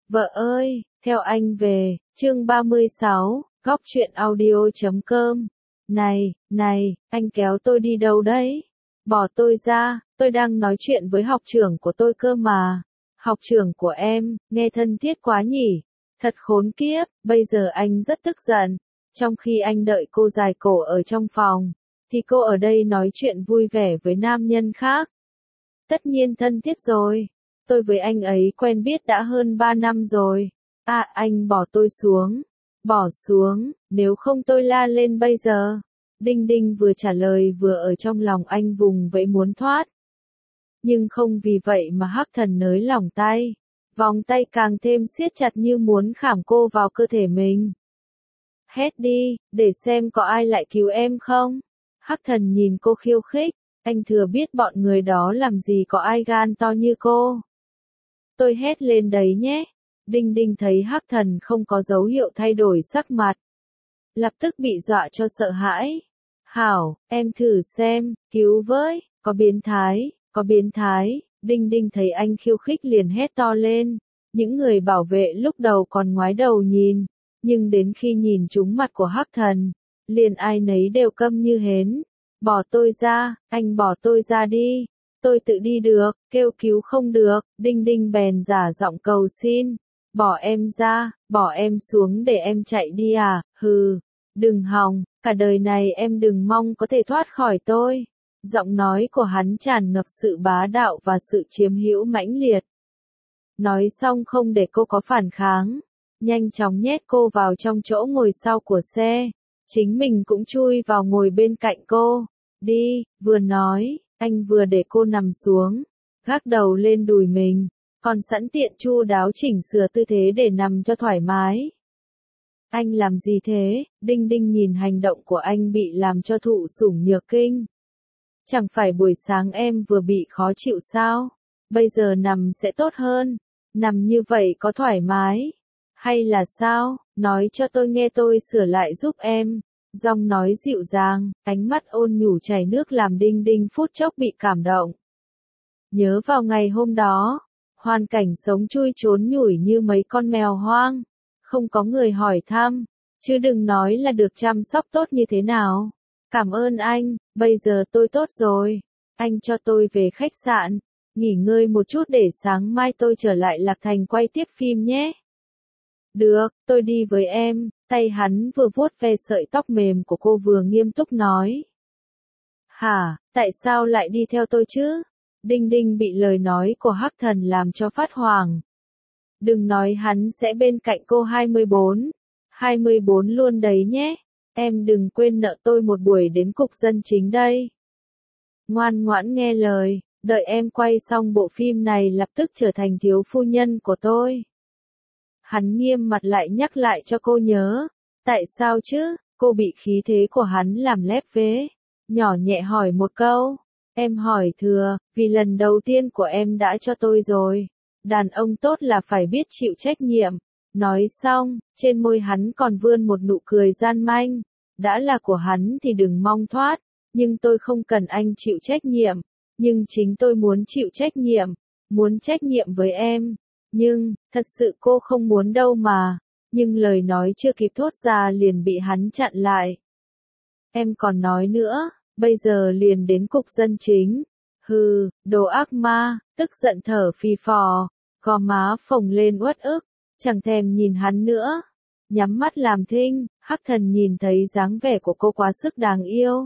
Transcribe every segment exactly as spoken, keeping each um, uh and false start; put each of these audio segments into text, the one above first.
Vợ ơi, theo anh về, chương ba mươi sáu, góc truyện audio chấm com. Này, này, anh kéo tôi đi đâu đấy? Bỏ tôi ra, tôi đang nói chuyện với học trưởng của tôi cơ mà. Học trưởng của em, nghe thân thiết quá nhỉ? Thật khốn kiếp, bây giờ anh rất tức giận. Trong khi anh đợi cô dài cổ ở trong phòng, thì cô ở đây nói chuyện vui vẻ với nam nhân khác. Tất nhiên thân thiết rồi. Tôi với anh ấy quen biết đã hơn ba năm rồi. À, anh bỏ tôi xuống. Bỏ xuống, nếu không tôi la lên bây giờ. Đinh Đinh vừa trả lời vừa ở trong lòng anh vùng vẫy muốn thoát. Nhưng không vì vậy mà Hắc Thần nới lỏng tay. Vòng tay càng thêm siết chặt như muốn khảm cô vào cơ thể mình. Hét đi, để xem có ai lại cứu em không? Hắc Thần nhìn cô khiêu khích. Anh thừa biết bọn người đó làm gì có ai gan to như cô. Tôi hét lên đấy nhé. Đinh Đinh thấy Hắc Thần không có dấu hiệu thay đổi sắc mặt. Lập tức bị dọa cho sợ hãi. Hảo, em thử xem, cứu với, có biến thái, có biến thái. Đinh Đinh thấy anh khiêu khích liền hét to lên. Những người bảo vệ lúc đầu còn ngoái đầu nhìn. Nhưng đến khi nhìn trúng mặt của Hắc Thần, liền ai nấy đều câm như hến. Bỏ tôi ra, anh bỏ tôi ra đi. Tôi tự đi được, kêu cứu không được, Đinh Đinh bèn giả giọng cầu xin. Bỏ em ra, bỏ em xuống để em chạy đi à, hừ, đừng hòng, cả đời này em đừng mong có thể thoát khỏi tôi. Giọng nói của hắn tràn ngập sự bá đạo và sự chiếm hữu mãnh liệt. Nói xong không để cô có phản kháng, nhanh chóng nhét cô vào trong chỗ ngồi sau của xe. Chính mình cũng chui vào ngồi bên cạnh cô. Đi, vừa nói, anh vừa để cô nằm xuống, gác đầu lên đùi mình, còn sẵn tiện chu đáo chỉnh sửa tư thế để nằm cho thoải mái. Anh làm gì thế? Đinh Đinh nhìn hành động của anh bị làm cho thụ sủng nhược kinh. Chẳng phải buổi sáng em vừa bị khó chịu sao? Bây giờ nằm sẽ tốt hơn. Nằm như vậy có thoải mái? Hay là sao? Nói cho tôi nghe tôi sửa lại giúp em. Giọng nói dịu dàng, ánh mắt ôn nhủ chảy nước làm Đinh Đinh phút chốc bị cảm động. Nhớ vào ngày hôm đó, hoàn cảnh sống chui trốn nhủi như mấy con mèo hoang. Không có người hỏi thăm, chứ đừng nói là được chăm sóc tốt như thế nào. Cảm ơn anh, bây giờ tôi tốt rồi. Anh cho tôi về khách sạn, nghỉ ngơi một chút để sáng mai tôi trở lại Lạc Thành quay tiếp phim nhé. Được, tôi đi với em. Tay hắn vừa vuốt ve sợi tóc mềm của cô vừa nghiêm túc nói. Hả, tại sao lại đi theo tôi chứ? Đinh Đinh bị lời nói của Hắc Thần làm cho phát hoảng. Đừng nói hắn sẽ bên cạnh cô hai mươi bốn. hai mươi bốn luôn đấy nhé. Em đừng quên nợ tôi một buổi đến cục dân chính đây. Ngoan ngoãn nghe lời, đợi em quay xong bộ phim này lập tức trở thành thiếu phu nhân của tôi. Hắn nghiêm mặt lại nhắc lại cho cô nhớ. Tại sao chứ? Cô bị khí thế của hắn làm lép vế. Nhỏ nhẹ hỏi một câu. Em hỏi thừa, vì lần đầu tiên của em đã cho tôi rồi. Đàn ông tốt là phải biết chịu trách nhiệm. Nói xong, trên môi hắn còn vươn một nụ cười gian manh. Đã là của hắn thì đừng mong thoát. Nhưng tôi không cần anh chịu trách nhiệm. Nhưng chính tôi muốn chịu trách nhiệm. Muốn trách nhiệm với em. Nhưng, thật sự cô không muốn đâu mà. Nhưng lời nói chưa kịp thốt ra liền bị hắn chặn lại. Em còn nói nữa, bây giờ liền đến cục dân chính. Hừ, đồ ác ma, tức giận thở phì phò, gò má phồng lên uất ức, chẳng thèm nhìn hắn nữa. Nhắm mắt làm thinh, Hắc Thần nhìn thấy dáng vẻ của cô quá sức đáng yêu.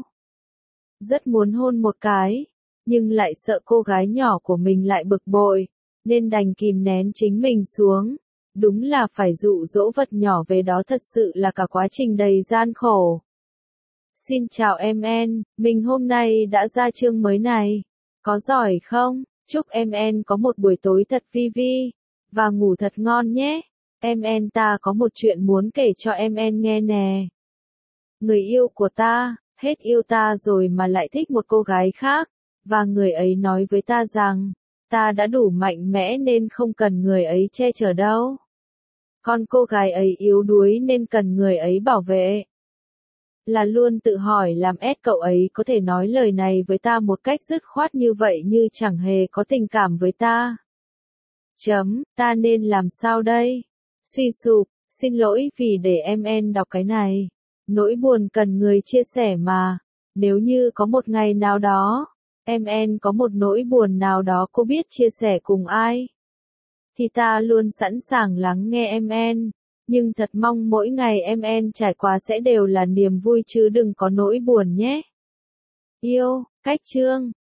Rất muốn hôn một cái, nhưng lại sợ cô gái nhỏ của mình lại bực bội, nên đành kìm nén chính mình xuống. Đúng là phải dụ dỗ vật nhỏ về đó thật sự là cả quá trình đầy gian khổ. Xin chào em En, mình hôm nay đã ra chương mới này. Có giỏi không? Chúc em En có một buổi tối thật vi vi, và ngủ thật ngon nhé. Em En ta có một chuyện muốn kể cho em En nghe nè. Người yêu của ta, hết yêu ta rồi mà lại thích một cô gái khác, và người ấy nói với ta rằng, ta đã đủ mạnh mẽ nên không cần người ấy che chở đâu. Còn cô gái ấy yếu đuối nên cần người ấy bảo vệ. Là luôn tự hỏi làm ép cậu ấy có thể nói lời này với ta một cách dứt khoát như vậy như chẳng hề có tình cảm với ta. chấm, ta nên làm sao đây? Suy sụp, xin lỗi vì để em en đọc cái này. Nỗi buồn cần người chia sẻ mà. Nếu như có một ngày nào đó, em en có một nỗi buồn nào đó cô biết chia sẻ cùng ai, thì ta luôn sẵn sàng lắng nghe em en. Nhưng thật mong mỗi ngày em en trải qua sẽ đều là niềm vui chứ đừng có nỗi buồn nhé. Yêu, cách chương.